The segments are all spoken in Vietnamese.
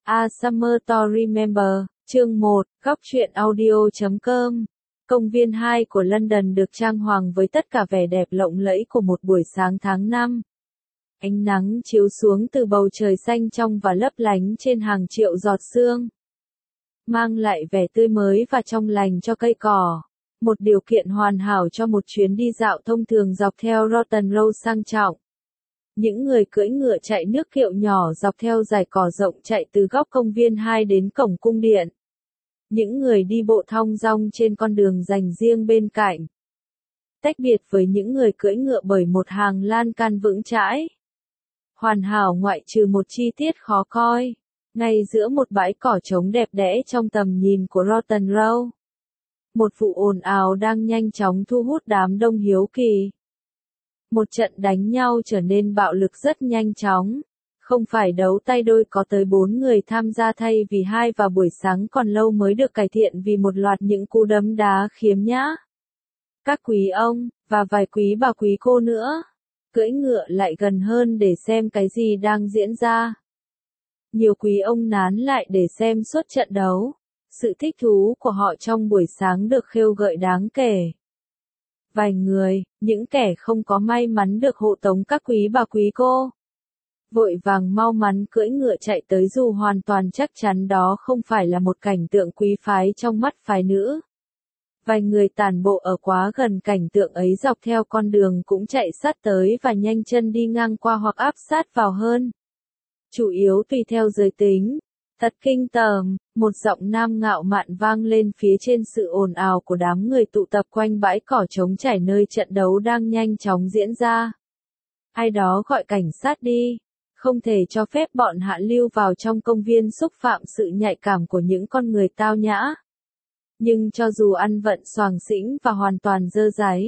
A Summer to Remember, chương 1, góc truyện audio.com. Công viên 2 của London được trang hoàng với tất cả vẻ đẹp lộng lẫy của một buổi sáng tháng 5. Ánh nắng chiếu xuống từ bầu trời xanh trong và lấp lánh trên hàng triệu giọt sương, mang lại vẻ tươi mới và trong lành cho cây cỏ. Một điều kiện hoàn hảo cho một chuyến đi dạo thông thường dọc theo Rotten Road sang trọng. Những người cưỡi ngựa chạy nước kiệu nhỏ dọc theo dải cỏ rộng chạy từ góc công viên 2 đến cổng cung điện. Những người đi bộ thong dong trên con đường dành riêng bên cạnh. Tách biệt với những người cưỡi ngựa bởi một hàng lan can vững chãi. Hoàn hảo ngoại trừ một chi tiết khó coi. Ngay giữa một bãi cỏ trống đẹp đẽ trong tầm nhìn của Rotten Road. Một vụ ồn ào đang nhanh chóng thu hút đám đông hiếu kỳ. Một trận đánh nhau trở nên bạo lực rất nhanh chóng. Không phải đấu tay đôi, có tới 4 người tham gia thay vì 2 và buổi sáng còn lâu mới được cải thiện vì một loạt những cú đấm đá khiếm nhã. Các quý ông, và vài quý bà quý cô nữa, cưỡi ngựa lại gần hơn để xem cái gì đang diễn ra. Nhiều quý ông nán lại để xem suốt trận đấu. Sự thích thú của họ trong buổi sáng được khêu gợi đáng kể. Vài người, những kẻ không có may mắn được hộ tống các quý bà quý cô, vội vàng mau mắn cưỡi ngựa chạy tới dù hoàn toàn chắc chắn đó không phải là một cảnh tượng quý phái trong mắt phái nữ. Vài người tản bộ ở quá gần cảnh tượng ấy dọc theo con đường cũng chạy sát tới và nhanh chân đi ngang qua hoặc áp sát vào hơn. Chủ yếu tùy theo giới tính. Thật kinh tởm, một giọng nam ngạo mạn vang lên phía trên sự ồn ào của đám người tụ tập quanh bãi cỏ trống trải nơi trận đấu đang nhanh chóng diễn ra. Ai đó gọi cảnh sát đi, không thể cho phép bọn hạ lưu vào trong công viên xúc phạm sự nhạy cảm của những con người tao nhã. Nhưng cho dù ăn vận xoàng xĩnh và hoàn toàn dơ dáy,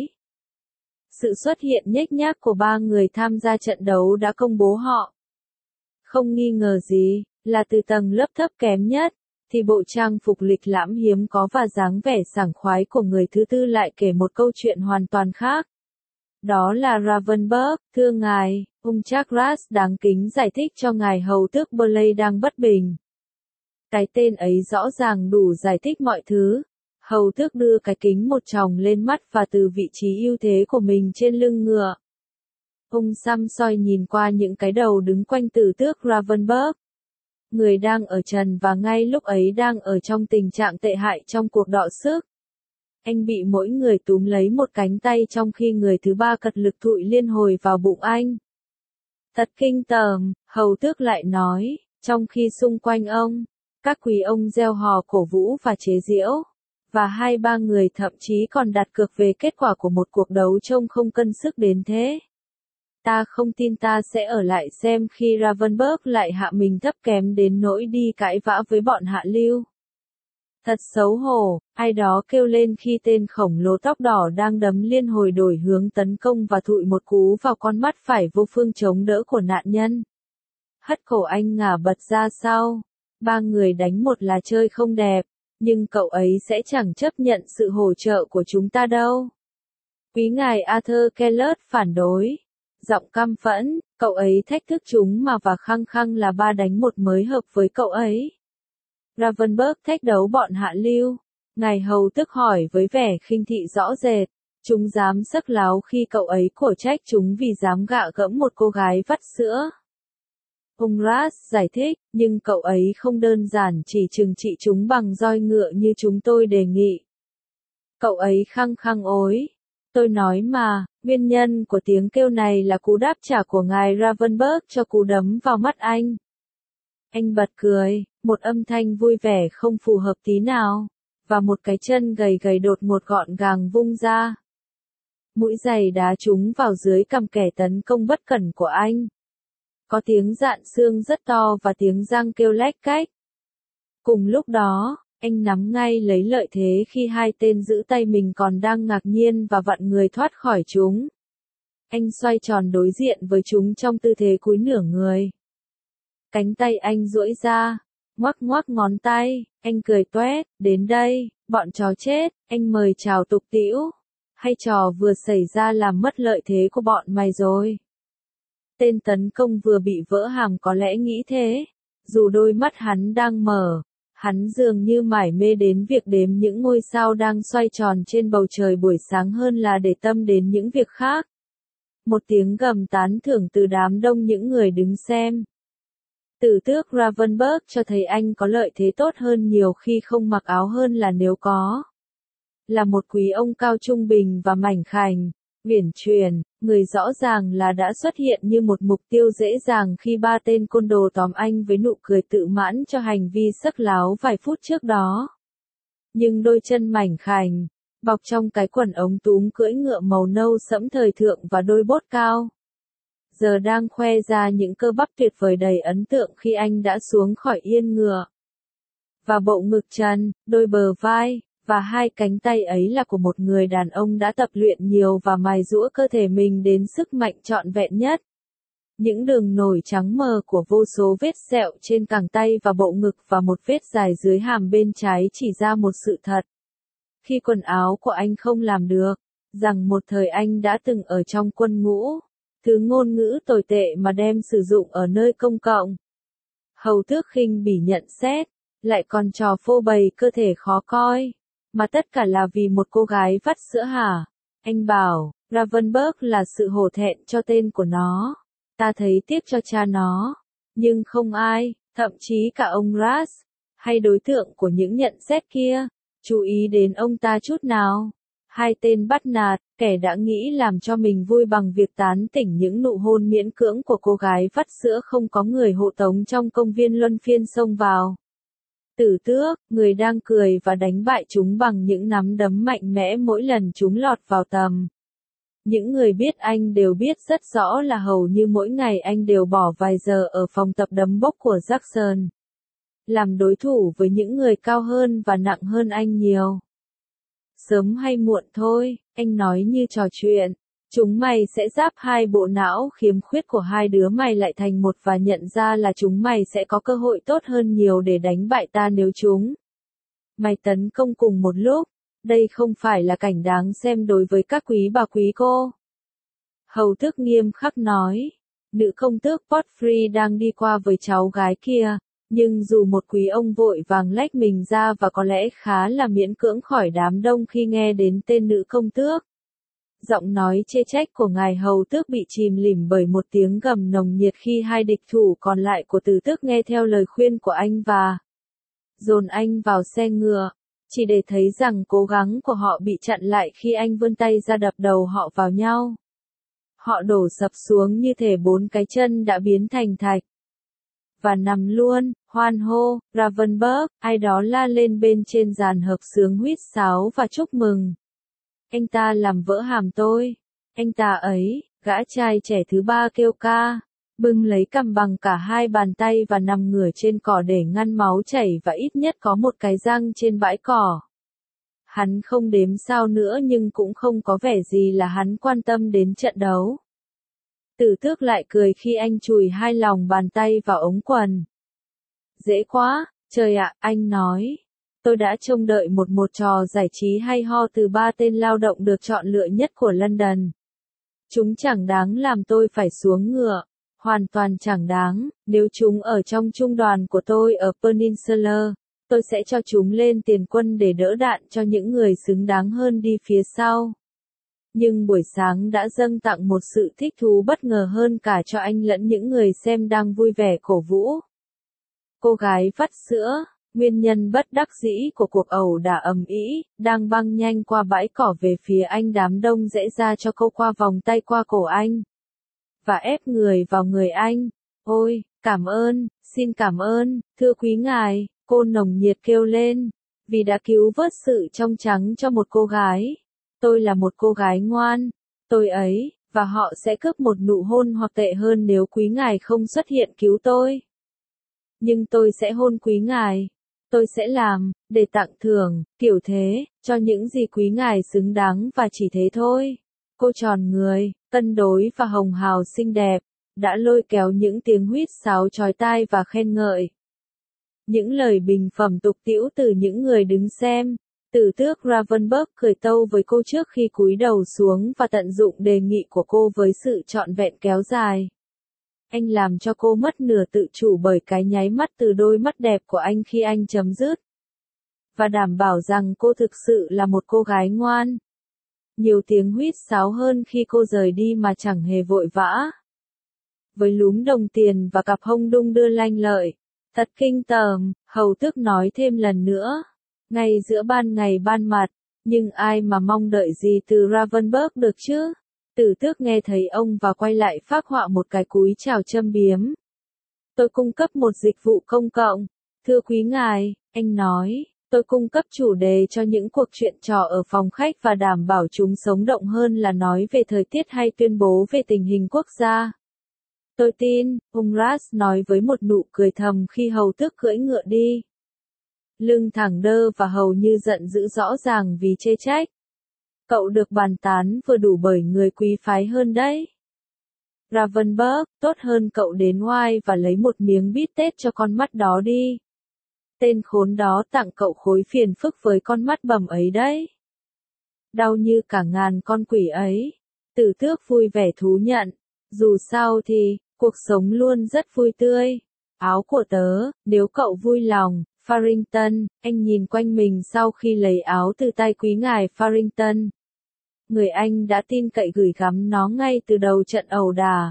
sự xuất hiện nhếch nhác của 3 người tham gia trận đấu đã công bố họ. Không nghi ngờ gì, là từ tầng lớp thấp kém nhất, thì bộ trang phục lịch lãm hiếm có và dáng vẻ sảng khoái của người thứ tư lại kể một câu chuyện hoàn toàn khác. Đó là Ravensburg, thưa ngài, ông Chagras đáng kính giải thích cho ngài hầu tước Burleigh đang bất bình. Cái tên ấy rõ ràng đủ giải thích mọi thứ. Hầu tước đưa cái kính một tròng lên mắt và từ vị trí ưu thế của mình trên lưng ngựa. Ông xăm soi nhìn qua những cái đầu đứng quanh tử tước Ravensburg. Người đang ở trần và ngay lúc ấy đang ở trong tình trạng tệ hại trong cuộc đọ sức. Anh bị mỗi người túm lấy một cánh tay trong khi người thứ ba cật lực thụi liên hồi vào bụng anh. Thật kinh tởm, hầu tước lại nói, trong khi xung quanh ông, các quý ông reo hò cổ vũ và chế giễu. Và 2-3 người thậm chí còn đặt cược về kết quả của một cuộc đấu trông không cân sức đến thế. Ta không tin ta sẽ ở lại xem khi Ravensburg lại hạ mình thấp kém đến nỗi đi cãi vã với bọn hạ lưu. Thật xấu hổ, ai đó kêu lên khi tên khổng lồ tóc đỏ đang đấm liên hồi đổi hướng tấn công và thụi một cú vào con mắt phải vô phương chống đỡ của nạn nhân. Hất cổ anh ngả bật ra sau. 3 người đánh một là chơi không đẹp, nhưng cậu ấy sẽ chẳng chấp nhận sự hỗ trợ của chúng ta đâu. Quý ngài Arthur Kellert phản đối. Giọng căm phẫn, cậu ấy thách thức chúng mà và khăng khăng là 3 đánh 1 mới hợp với cậu ấy. Ravensburg thách đấu bọn hạ lưu. Ngài hầu tước hỏi với vẻ khinh thị rõ rệt. Chúng dám sắc láo khi cậu ấy cổ trách chúng vì dám gạ gẫm một cô gái vắt sữa. Ông Ras giải thích, nhưng cậu ấy không đơn giản chỉ trừng trị chúng bằng roi ngựa như chúng tôi đề nghị. Cậu ấy khăng khăng ối. Tôi nói mà, nguyên nhân của tiếng kêu này là cú đáp trả của ngài Ravensburg cho cú đấm vào mắt anh. Anh bật cười, một âm thanh vui vẻ không phù hợp tí nào, và một cái chân gầy gầy đột ngột gọn gàng vung ra. Mũi giày đá trúng vào dưới cằm kẻ tấn công bất cẩn của anh. Có tiếng rạn xương rất to và tiếng răng kêu lách cách. Cùng lúc đó, anh nắm ngay lấy lợi thế khi 2 tên giữ tay mình còn đang ngạc nhiên và vặn người thoát khỏi chúng. Anh xoay tròn đối diện với chúng trong tư thế cúi nửa người. Cánh tay anh duỗi ra, ngoắc ngoắc ngón tay, anh cười toét, đến đây, bọn chó chết, anh mời chào tục tĩu. Hay trò vừa xảy ra làm mất lợi thế của bọn mày rồi. Tên tấn công vừa bị vỡ hàm có lẽ nghĩ thế. Dù đôi mắt hắn đang mở, hắn dường như mải mê đến việc đếm những ngôi sao đang xoay tròn trên bầu trời buổi sáng hơn là để tâm đến những việc khác. Một tiếng gầm tán thưởng từ đám đông những người đứng xem. Tử tước Ravenberg cho thấy anh có lợi thế tốt hơn nhiều khi không mặc áo hơn là nếu có. Là một quý ông cao trung bình và mảnh khảnh, uyển chuyển, người rõ ràng là đã xuất hiện như một mục tiêu dễ dàng khi ba tên côn đồ tóm anh với nụ cười tự mãn cho hành vi sắc láo vài phút trước đó. Nhưng đôi chân mảnh khảnh, bọc trong cái quần ống túm cưỡi ngựa màu nâu sẫm thời thượng và đôi bốt cao, giờ đang khoe ra những cơ bắp tuyệt vời đầy ấn tượng khi anh đã xuống khỏi yên ngựa. Và bộ ngực trần, đôi bờ vai, và hai cánh tay ấy là của một người đàn ông đã tập luyện nhiều và mài giũa cơ thể mình đến sức mạnh trọn vẹn nhất. Những đường nổi trắng mờ của vô số vết sẹo trên cẳng tay và bộ ngực và một vết dài dưới hàm bên trái chỉ ra một sự thật. Khi quần áo của anh không làm được, rằng một thời anh đã từng ở trong quân ngũ, thứ ngôn ngữ tồi tệ mà đem sử dụng ở nơi công cộng. Hầu tước khinh bỉ nhận xét, lại còn trò phô bày cơ thể khó coi. Mà tất cả là vì một cô gái vắt sữa hả? Anh bảo, Ravenberg là sự hổ thẹn cho tên của nó. Ta thấy tiếc cho cha nó. Nhưng không ai, thậm chí cả ông Ras, hay đối tượng của những nhận xét kia, chú ý đến ông ta chút nào. Hai tên bắt nạt, kẻ đã nghĩ làm cho mình vui bằng việc tán tỉnh những nụ hôn miễn cưỡng của cô gái vắt sữa không có người hộ tống trong công viên luân phiên xông vào. Tử tước, người đang cười và đánh bại chúng bằng những nắm đấm mạnh mẽ mỗi lần chúng lọt vào tầm. Những người biết anh đều biết rất rõ là hầu như mỗi ngày anh đều bỏ vài giờ ở phòng tập đấm bốc của Jackson. Làm đối thủ với những người cao hơn và nặng hơn anh nhiều. Sớm hay muộn thôi, anh nói như trò chuyện. Chúng mày sẽ giáp hai bộ não khiếm khuyết của hai đứa mày lại thành một và nhận ra là chúng mày sẽ có cơ hội tốt hơn nhiều để đánh bại ta nếu chúng mày tấn công cùng một lúc. Đây không phải là cảnh đáng xem đối với các quý bà quý cô. Hầu tước nghiêm khắc nói. Nữ công tước Portfrey đang đi qua với cháu gái kia. Nhưng dù một quý ông vội vàng lách mình ra và có lẽ khá là miễn cưỡng khỏi đám đông khi nghe đến tên nữ công tước. Giọng nói chê trách của ngài hầu tước bị chìm lìm bởi một tiếng gầm nồng nhiệt khi hai địch thủ còn lại của tử tước nghe theo lời khuyên của anh và dồn anh vào xe ngựa, chỉ để thấy rằng cố gắng của họ bị chặn lại khi anh vươn tay ra đập đầu họ vào nhau. Họ đổ sập xuống như thể bốn cái chân đã biến thành thạch. Và nằm luôn, hoan hô, Ravenberg, ai đó la lên bên trên dàn hợp xướng huýt sáo và chúc mừng. Anh ta làm vỡ hàm tôi. Anh ta ấy, gã trai trẻ thứ ba kêu ca, bưng lấy cằm bằng cả hai bàn tay và nằm ngửa trên cỏ để ngăn máu chảy và ít nhất có một cái răng trên bãi cỏ. Hắn không đếm sao nữa nhưng cũng không có vẻ gì là hắn quan tâm đến trận đấu. Tử tước lại cười khi anh chùi hai lòng bàn tay vào ống quần. Dễ quá, trời ạ, anh nói. Tôi đã trông đợi một trò giải trí hay ho từ ba tên lao động được chọn lựa nhất của London. Chúng chẳng đáng làm tôi phải xuống ngựa. Hoàn toàn chẳng đáng, nếu chúng ở trong trung đoàn của tôi ở Peninsula, tôi sẽ cho chúng lên tiền quân để đỡ đạn cho những người xứng đáng hơn đi phía sau. Nhưng buổi sáng đã dâng tặng một sự thích thú bất ngờ hơn cả cho anh lẫn những người xem đang vui vẻ cổ vũ. Cô gái vắt sữa, nguyên nhân bất đắc dĩ của cuộc ẩu đả ầm ĩ, đang băng nhanh qua bãi cỏ về phía anh, đám đông rẽ ra cho câu qua vòng tay qua cổ anh. Và ép người vào người anh. Ôi, cảm ơn, xin cảm ơn, thưa quý ngài, cô nồng nhiệt kêu lên, vì đã cứu vớt sự trong trắng cho một cô gái. Tôi là một cô gái ngoan, tôi ấy, và họ sẽ cướp một nụ hôn hoặc tệ hơn nếu quý ngài không xuất hiện cứu tôi. Nhưng tôi sẽ hôn quý ngài. Tôi sẽ làm, để tặng thưởng, kiểu thế, cho những gì quý ngài xứng đáng và chỉ thế thôi. Cô tròn người, cân đối và hồng hào xinh đẹp, đã lôi kéo những tiếng huýt sáo chói tai và khen ngợi. Những lời bình phẩm tục tĩu từ những người đứng xem. Tử tước Ravenberg cười tâu với cô trước khi cúi đầu xuống và tận dụng đề nghị của cô với sự trọn vẹn kéo dài. Anh làm cho cô mất nửa tự chủ bởi cái nháy mắt từ đôi mắt đẹp của anh khi anh chấm dứt. Và đảm bảo rằng cô thực sự là một cô gái ngoan. Nhiều tiếng huýt sáo hơn khi cô rời đi mà chẳng hề vội vã. Với lúm đồng tiền và cặp hông đung đưa lanh lợi. Thật kinh tởm, hầu tước nói thêm lần nữa. Ngay giữa ban ngày ban mặt, nhưng ai mà mong đợi gì từ Ravensburg được chứ? Tử tước nghe thấy ông và quay lại phác họa một cái cúi chào châm biếm. Tôi cung cấp một dịch vụ công cộng. Thưa quý ngài, anh nói, tôi cung cấp chủ đề cho những cuộc chuyện trò ở phòng khách và đảm bảo chúng sống động hơn là nói về thời tiết hay tuyên bố về tình hình quốc gia. Tôi tin, ông Ras nói với một nụ cười thầm khi hầu tước cưỡi ngựa đi. Lưng thẳng đơ và hầu như giận dữ rõ ràng vì chê trách. Cậu được bàn tán vừa đủ bởi người quý phái hơn đấy. Ravensburg, tốt hơn cậu đến Oai và lấy một miếng bít tết cho con mắt đó đi. Tên khốn đó tặng cậu khối phiền phức với con mắt bầm ấy đấy. Đau như cả ngàn con quỷ ấy. Tử tước vui vẻ thú nhận. Dù sao thì, cuộc sống luôn rất vui tươi. Áo của tớ, nếu cậu vui lòng, Farrington, anh nhìn quanh mình sau khi lấy áo từ tay quý ngài Farrington. Người anh đã tin cậy gửi gắm nó ngay từ đầu trận ẩu đả.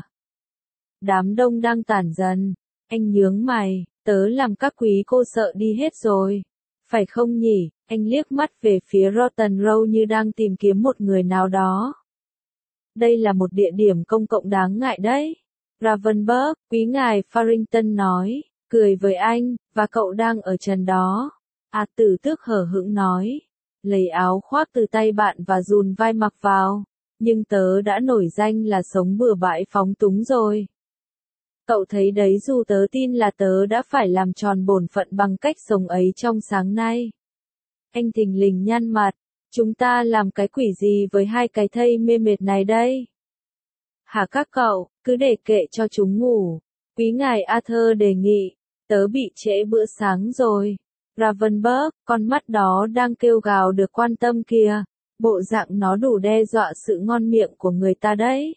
Đám đông đang tản dần. Anh nhướng mày, tớ làm các quý cô sợ đi hết rồi. Phải không nhỉ? Anh liếc mắt về phía Rotten Row như đang tìm kiếm một người nào đó. Đây là một địa điểm công cộng đáng ngại đấy. Ravensburg, quý ngài Farrington nói, cười với anh, và cậu đang ở trần đó. À, Tử tước hở hững nói. Lấy áo khoác từ tay bạn và dùn vai mặc vào. Nhưng tớ đã nổi danh là sống bừa bãi phóng túng rồi. Cậu thấy đấy, dù tớ tin là tớ đã phải làm tròn bổn phận bằng cách sống ấy trong sáng nay. Anh thình lình nhăn mặt. Chúng ta làm cái quỷ gì với hai cái thây mê mệt này đây? Hả các cậu, cứ để kệ cho chúng ngủ. Quý ngài Arthur đề nghị. Tớ bị trễ bữa sáng rồi. Ravensburg, con mắt đó đang kêu gào được quan tâm kìa. Bộ dạng nó đủ đe dọa sự ngon miệng của người ta đấy.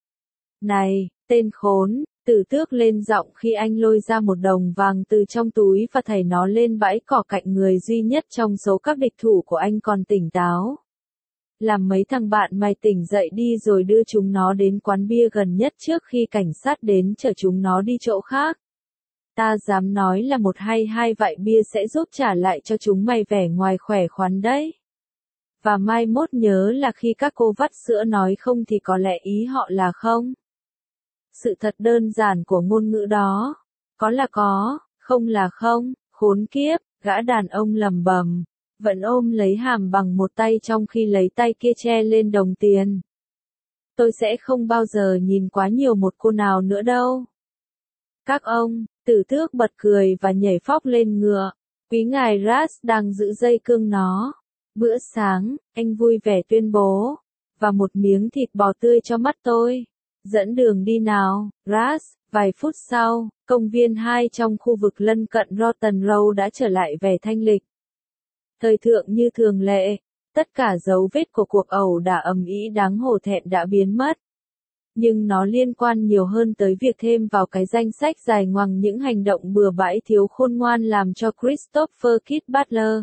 Này, tên khốn, Tử tước lên giọng khi anh lôi ra một đồng vàng từ trong túi và thảy nó lên bãi cỏ cạnh người duy nhất trong số các địch thủ của anh còn tỉnh táo. Làm mấy thằng bạn mày tỉnh dậy đi rồi đưa chúng nó đến quán bia gần nhất trước khi cảnh sát đến chở chúng nó đi chỗ khác. Ta dám nói là một hay hai vại bia sẽ giúp trả lại cho chúng mày vẻ ngoài khỏe khoắn đấy. Và mai mốt nhớ là khi các cô vắt sữa nói không thì có lẽ ý họ là không. Sự thật đơn giản của ngôn ngữ đó. Có là có, không là không, khốn kiếp, gã đàn ông lầm bầm. Vẫn ôm lấy hàm bằng một tay trong khi lấy tay kia che lên đồng tiền. Tôi sẽ không bao giờ nhìn quá nhiều một cô nào nữa đâu. Các ông, Tử tước bật cười và nhảy phóc lên ngựa. Quý ngài Ras đang giữ dây cương nó. Bữa sáng, anh vui vẻ tuyên bố. Và một miếng thịt bò tươi cho mắt tôi. Dẫn đường đi nào, Ras. Vài phút sau, công viên 2 trong khu vực lân cận Rotten Row đã trở lại vẻ thanh lịch. Thời thượng như thường lệ, tất cả dấu vết của cuộc ẩu đả ầm ĩ đáng hổ thẹn đã biến mất. Nhưng nó liên quan nhiều hơn tới việc thêm vào cái danh sách dài ngoằng những hành động bừa bãi thiếu khôn ngoan làm cho Christopher Kit Butler.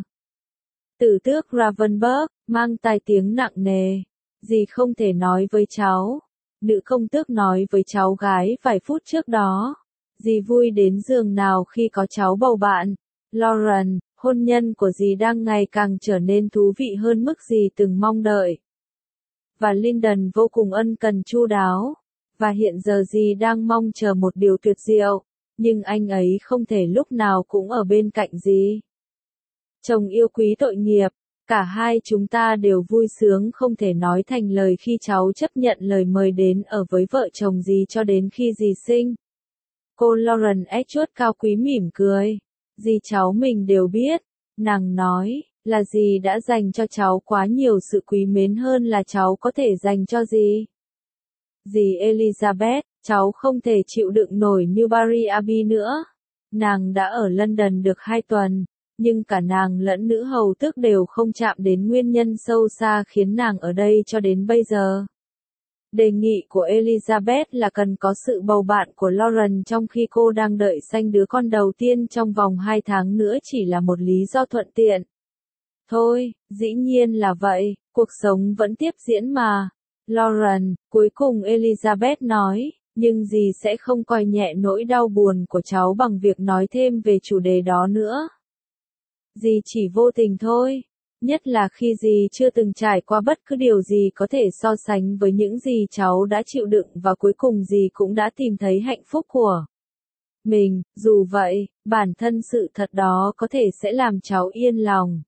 Tử tước Ravensburg, mang tai tiếng nặng nề. Dì không thể nói với cháu. Nữ công tước nói với cháu gái vài phút trước đó. Dì vui đến giường nào khi có cháu bầu bạn. Lauren, hôn nhân của dì đang ngày càng trở nên thú vị hơn mức dì từng mong đợi. Và Lyndon vô cùng ân cần chu đáo. Và hiện giờ dì đang mong chờ một điều tuyệt diệu. Nhưng anh ấy không thể lúc nào cũng ở bên cạnh dì. Chồng yêu quý tội nghiệp. Cả hai chúng ta đều vui sướng không thể nói thành lời khi cháu chấp nhận lời mời đến ở với vợ chồng dì cho đến khi dì sinh. Cô Lauren Edgeworth cao quý mỉm cười. Dì cháu mình đều biết, nàng nói, là dì đã dành cho cháu quá nhiều sự quý mến hơn là cháu có thể dành cho dì. Dì Elizabeth, cháu không thể chịu đựng nổi như Barry Abbey nữa. Nàng đã ở London được 2 tuần, nhưng cả nàng lẫn nữ hầu tước đều không chạm đến nguyên nhân sâu xa khiến nàng ở đây cho đến bây giờ. Đề nghị của Elizabeth là cần có sự bầu bạn của Lauren trong khi cô đang đợi sanh đứa con đầu tiên trong vòng 2 tháng nữa chỉ là một lý do thuận tiện. Thôi, dĩ nhiên là vậy, cuộc sống vẫn tiếp diễn mà. Lauren, cuối cùng Elizabeth nói, nhưng dì sẽ không coi nhẹ nỗi đau buồn của cháu bằng việc nói thêm về chủ đề đó nữa. Dì chỉ vô tình thôi. Nhất là khi dì chưa từng trải qua bất cứ điều gì có thể so sánh với những gì cháu đã chịu đựng và cuối cùng dì cũng đã tìm thấy hạnh phúc của mình, dù vậy, bản thân sự thật đó có thể sẽ làm cháu yên lòng.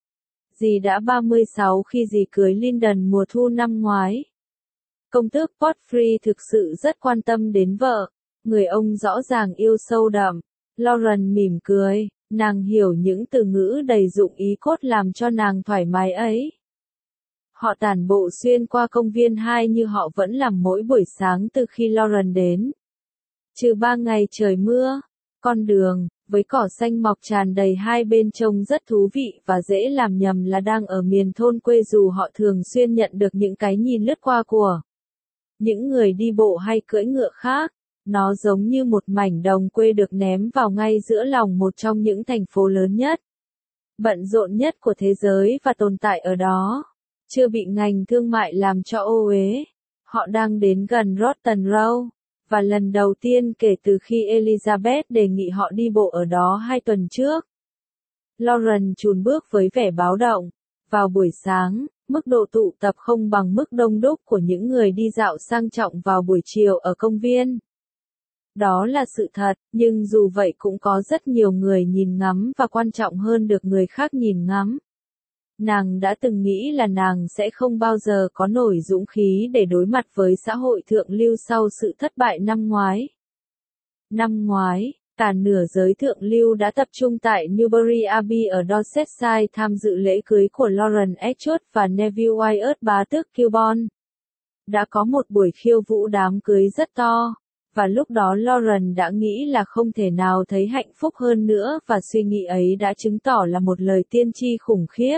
Dì đã 36 khi dì cưới Lyndon mùa thu năm ngoái. Công tước Godfrey thực sự rất quan tâm đến vợ, người ông rõ ràng yêu sâu đậm. Lauren mỉm cười. Nàng hiểu những từ ngữ đầy dụng ý cốt làm cho nàng thoải mái ấy. Họ tản bộ xuyên qua công viên 2 như họ vẫn làm mỗi buổi sáng từ khi Lauren đến. Trừ 3 ngày trời mưa, con đường, với cỏ xanh mọc tràn đầy hai bên trông rất thú vị và dễ làm nhầm là đang ở miền thôn quê dù họ thường xuyên nhận được những cái nhìn lướt qua của những người đi bộ hay cưỡi ngựa khác. Nó giống như một mảnh đồng quê được ném vào ngay giữa lòng một trong những thành phố lớn nhất, bận rộn nhất của thế giới và tồn tại ở đó. Chưa bị ngành thương mại làm cho ô uế. Họ đang đến gần Rotten Row, và lần đầu tiên kể từ khi Elizabeth đề nghị họ đi bộ ở đó 2 tuần trước. Lauren chùn bước với vẻ báo động. Vào buổi sáng, mức độ tụ tập không bằng mức đông đúc của những người đi dạo sang trọng vào buổi chiều ở công viên. Đó là sự thật, nhưng dù vậy cũng có rất nhiều người nhìn ngắm và quan trọng hơn được người khác nhìn ngắm. Nàng đã từng nghĩ là nàng sẽ không bao giờ có nổi dũng khí để đối mặt với xã hội thượng lưu sau sự thất bại năm ngoái. Năm ngoái, cả nửa giới thượng lưu đã tập trung tại Newbury Abbey ở Dorsetshire tham dự lễ cưới của Lauren Ashford và Neville Wyatt bá tước Kilburn. Đã có một buổi khiêu vũ đám cưới rất to. Và lúc đó Lauren đã nghĩ là không thể nào thấy hạnh phúc hơn nữa và suy nghĩ ấy đã chứng tỏ là một lời tiên tri khủng khiếp.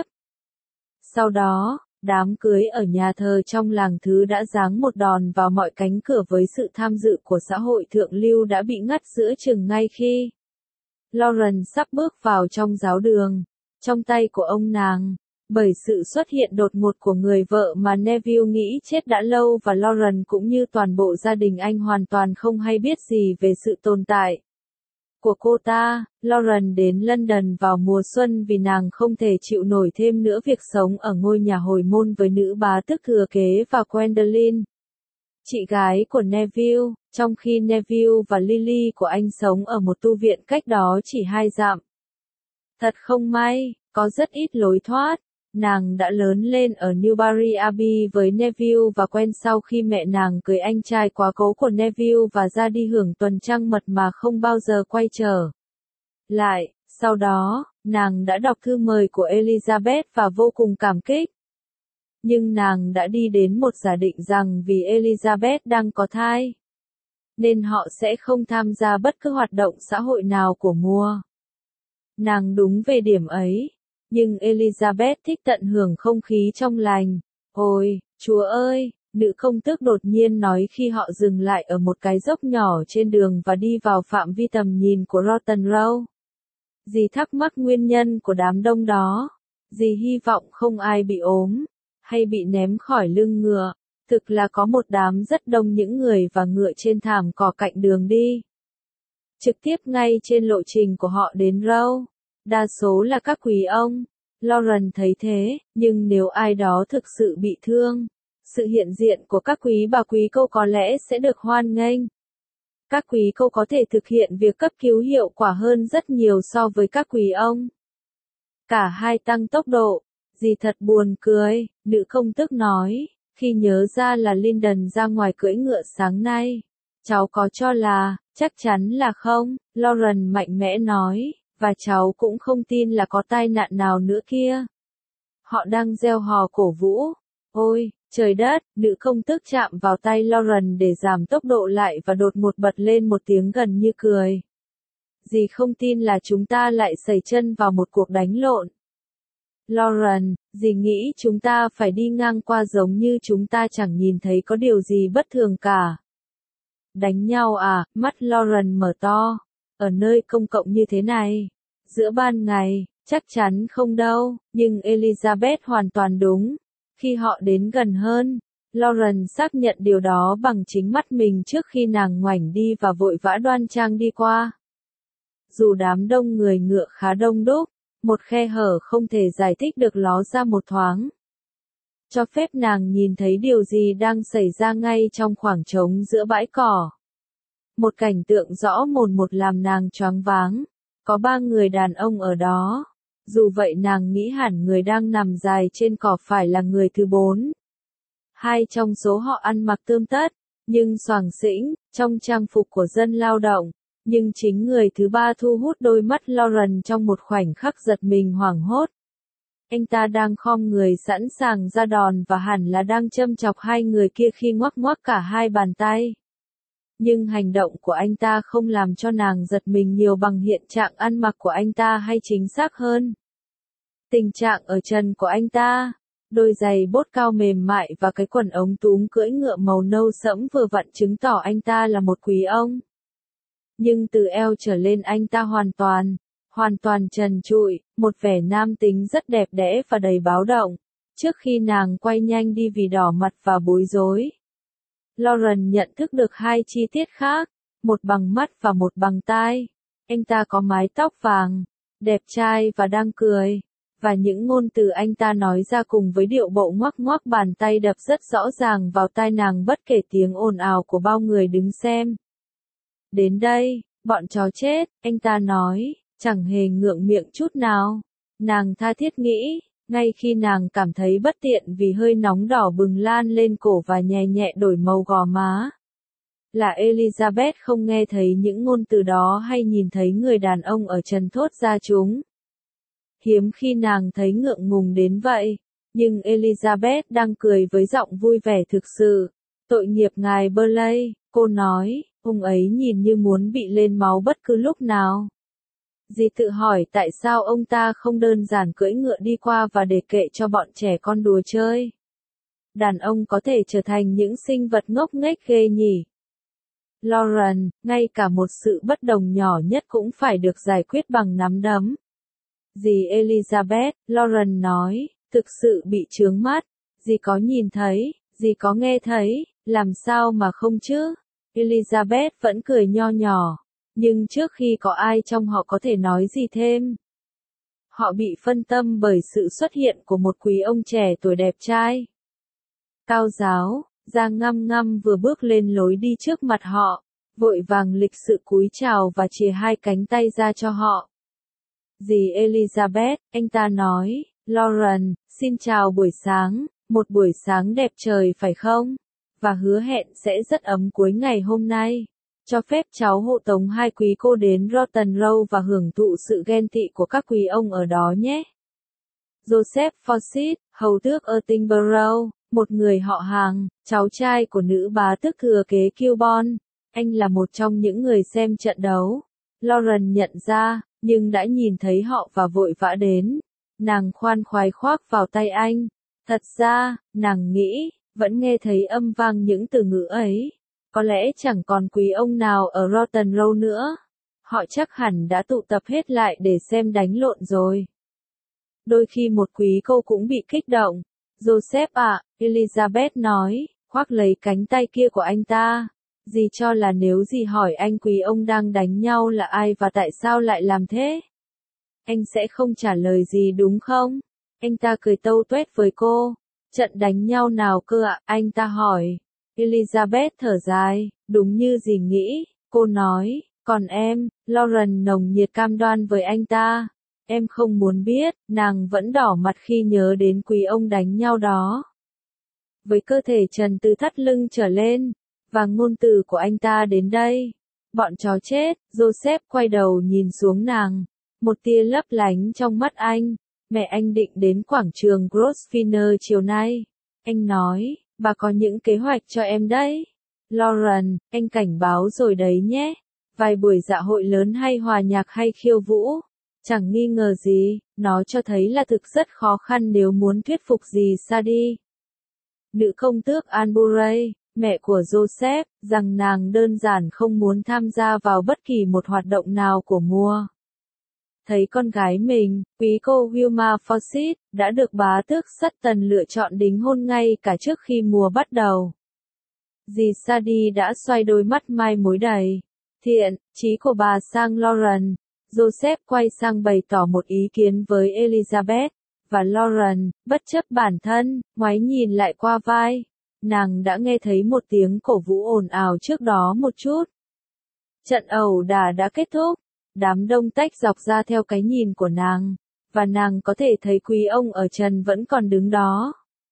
Sau đó, đám cưới ở nhà thờ trong làng thứ đã giáng một đòn vào mọi cánh cửa với sự tham dự của xã hội thượng lưu đã bị ngắt giữa chừng ngay khi Lauren sắp bước vào trong giáo đường, trong tay của ông nàng. Bởi sự xuất hiện đột ngột của người vợ mà Neville nghĩ chết đã lâu và Lauren cũng như toàn bộ gia đình anh hoàn toàn không hay biết gì về sự tồn tại của cô ta. Lauren đến London vào mùa xuân vì nàng không thể chịu nổi thêm nữa việc sống ở ngôi nhà hồi môn với nữ bá tước thừa kế và Gwendoline, chị gái của Neville, trong khi Neville và Lily của anh sống ở một tu viện cách đó chỉ 2 dặm. Thật không may, có rất ít lối thoát. Nàng đã lớn lên ở Newbury Abbey với Neville và quen sau khi mẹ nàng cưới anh trai quá cố của Neville và ra đi hưởng tuần trăng mật mà không bao giờ quay trở lại. Sau đó, nàng đã đọc thư mời của Elizabeth và vô cùng cảm kích. Nhưng nàng đã đi đến một giả định rằng vì Elizabeth đang có thai, nên họ sẽ không tham gia bất cứ hoạt động xã hội nào của mùa. Nàng đúng về điểm ấy. Nhưng Elizabeth thích tận hưởng không khí trong lành. Ôi, Chúa ơi, nữ công tước đột nhiên nói khi họ dừng lại ở một cái dốc nhỏ trên đường và đi vào phạm vi tầm nhìn của Rotten Row. Dì thắc mắc nguyên nhân của đám đông đó. Dì hy vọng không ai bị ốm, hay bị ném khỏi lưng ngựa. Thực là có một đám rất đông những người và ngựa trên thảm cỏ cạnh đường đi. Trực tiếp ngay trên lộ trình của họ đến Row. Đa số là các quý ông. Lauren thấy thế, nhưng nếu ai đó thực sự bị thương, sự hiện diện của các quý bà quý cô có lẽ sẽ được hoan nghênh. Các quý cô có thể thực hiện việc cấp cứu hiệu quả hơn rất nhiều so với các quý ông. Cả hai tăng tốc độ. Dì thật buồn cười, nữ công tước nói, khi nhớ ra là Lyndon ra ngoài cưỡi ngựa sáng nay. Cháu có cho là, chắc chắn là không, Lauren mạnh mẽ nói. Và cháu cũng không tin là có tai nạn nào nữa kia. Họ đang reo hò cổ vũ. Ôi, trời đất, nữ công tước chạm vào tay Lauren để giảm tốc độ lại và đột ngột bật lên một tiếng gần như cười. Dì không tin là chúng ta lại sẩy chân vào một cuộc đánh lộn. Lauren, dì nghĩ chúng ta phải đi ngang qua giống như chúng ta chẳng nhìn thấy có điều gì bất thường cả. Đánh nhau à? Mắt Lauren mở to. Ở nơi công cộng như thế này. Giữa ban ngày, chắc chắn không đâu, nhưng Elizabeth hoàn toàn đúng. Khi họ đến gần hơn, Lauren xác nhận điều đó bằng chính mắt mình trước khi nàng ngoảnh đi và vội vã đoan trang đi qua. Dù đám đông người ngựa khá đông đúc, một khe hở không thể giải thích được ló ra một thoáng. Cho phép nàng nhìn thấy điều gì đang xảy ra ngay trong khoảng trống giữa bãi cỏ. Một cảnh tượng rõ mồn một làm nàng choáng váng. Có 3 người đàn ông ở đó. Dù vậy nàng nghĩ hẳn người đang nằm dài trên cỏ phải là người thứ 4. 2 trong số họ ăn mặc tươm tất, nhưng xoàng xĩnh, trong trang phục của dân lao động. Nhưng chính người thứ 3 thu hút đôi mắt Lauren trong một khoảnh khắc giật mình hoảng hốt. Anh ta đang khom người sẵn sàng ra đòn và hẳn là đang châm chọc 2 người kia khi ngoắc ngoắc cả 2 bàn tay. Nhưng hành động của anh ta không làm cho nàng giật mình nhiều bằng hiện trạng ăn mặc của anh ta hay chính xác hơn. Tình trạng ở chân của anh ta, đôi giày bốt cao mềm mại và cái quần ống túm cưỡi ngựa màu nâu sẫm vừa vặn chứng tỏ anh ta là một quý ông. Nhưng từ eo trở lên anh ta hoàn toàn trần trụi, một vẻ nam tính rất đẹp đẽ và đầy báo động, trước khi nàng quay nhanh đi vì đỏ mặt và bối rối. Lauren nhận thức được 2 chi tiết khác, một bằng mắt và một bằng tai. Anh ta có mái tóc vàng, đẹp trai và đang cười, và những ngôn từ anh ta nói ra cùng với điệu bộ ngoắc ngoắc bàn tay đập rất rõ ràng vào tai nàng bất kể tiếng ồn ào của bao người đứng xem. Đến đây, bọn chó chết, anh ta nói, chẳng hề ngượng miệng chút nào. Nàng tha thiết nghĩ, ngay khi nàng cảm thấy bất tiện vì hơi nóng đỏ bừng lan lên cổ và nhẹ nhẹ đổi màu gò má. Là Elizabeth không nghe thấy những ngôn từ đó hay nhìn thấy người đàn ông ở trần thốt ra chúng. Hiếm khi nàng thấy ngượng ngùng đến vậy, nhưng Elizabeth đang cười với giọng vui vẻ thực sự. Tội nghiệp ngài Burleigh, cô nói, ông ấy nhìn như muốn bị lên máu bất cứ lúc nào. Dì tự hỏi tại sao ông ta không đơn giản cưỡi ngựa đi qua và để kệ cho bọn trẻ con đùa chơi. Đàn ông có thể trở thành những sinh vật ngốc nghếch ghê nhỉ. Lauren, ngay cả một sự bất đồng nhỏ nhất cũng phải được giải quyết bằng nắm đấm. Dì Elizabeth, Lauren nói, thực sự bị chướng mắt. Dì có nhìn thấy, dì có nghe thấy, làm sao mà không chứ? Elizabeth vẫn cười nho nhỏ. Nhưng trước khi có ai trong họ có thể nói gì thêm, họ bị phân tâm bởi sự xuất hiện của một quý ông trẻ tuổi đẹp trai. Cao giáo, da ngăm ngăm vừa bước lên lối đi trước mặt họ, vội vàng lịch sự cúi chào và chìa 2 cánh tay ra cho họ. Dì Elizabeth, anh ta nói, Lauren, xin chào buổi sáng, một buổi sáng đẹp trời phải không? Và hứa hẹn sẽ rất ấm cuối ngày hôm nay. Cho phép cháu hộ tống 2 quý cô đến Rotten Row và hưởng thụ sự ghen tị của các quý ông ở đó nhé. Joseph Fawcett, hầu tước Ettingborough, một người họ hàng, cháu trai của nữ bá tước thừa kế Kilburn. Anh là một trong những người xem trận đấu. Lauren nhận ra, nhưng đã nhìn thấy họ và vội vã đến. Nàng khoan khoái khoác vào tay anh. Thật ra, nàng nghĩ, vẫn nghe thấy âm vang những từ ngữ ấy. Có lẽ chẳng còn quý ông nào ở Rotten Row nữa. Họ chắc hẳn đã tụ tập hết lại để xem đánh lộn rồi. Đôi khi một quý cô cũng bị kích động. Joseph ạ, Elizabeth nói, khoác lấy cánh tay kia của anh ta. Dì cho là nếu dì hỏi anh quý ông đang đánh nhau là ai và tại sao lại làm thế, anh sẽ không trả lời gì đúng không? Anh ta cười tâu tuét với cô. Trận đánh nhau nào cơ ạ? Anh ta hỏi. Elizabeth thở dài, đúng như dì nghĩ, cô nói, còn em, Lauren nồng nhiệt cam đoan với anh ta. Em không muốn biết, nàng vẫn đỏ mặt khi nhớ đến quý ông đánh nhau đó. Với cơ thể trần từ thắt lưng trở lên, và ngôn từ của anh ta đến đây. Bọn chó chết, Joseph quay đầu nhìn xuống nàng. Một tia lấp lánh trong mắt anh. Mẹ anh định đến quảng trường Grosvenor chiều nay. Anh nói, bà có những kế hoạch cho em đấy. Lauren, anh cảnh báo rồi đấy nhé. Vài buổi dạ hội lớn hay hòa nhạc hay khiêu vũ. Chẳng nghi ngờ gì, nó cho thấy là thực rất khó khăn nếu muốn thuyết phục dì Sadie. Nữ công tước Anbury, mẹ của Joseph, rằng nàng đơn giản không muốn tham gia vào bất kỳ một hoạt động nào của mùa. Thấy con gái mình, quý cô Wilma Fawcett, đã được bá tước Sutton lựa chọn đính hôn ngay cả trước khi mùa bắt đầu. Dì Sadie đã xoay đôi mắt mai mối đầy thiện chí của bà sang Lauren. Joseph quay sang bày tỏ một ý kiến với Elizabeth, và Lauren, bất chấp bản thân, ngoái nhìn lại qua vai. Nàng đã nghe thấy một tiếng cổ vũ ồn ào trước đó một chút. Trận ẩu đả đã kết thúc, đám đông tách dọc ra theo cái nhìn của nàng, và nàng có thể thấy quý ông ở trần vẫn còn đứng đó.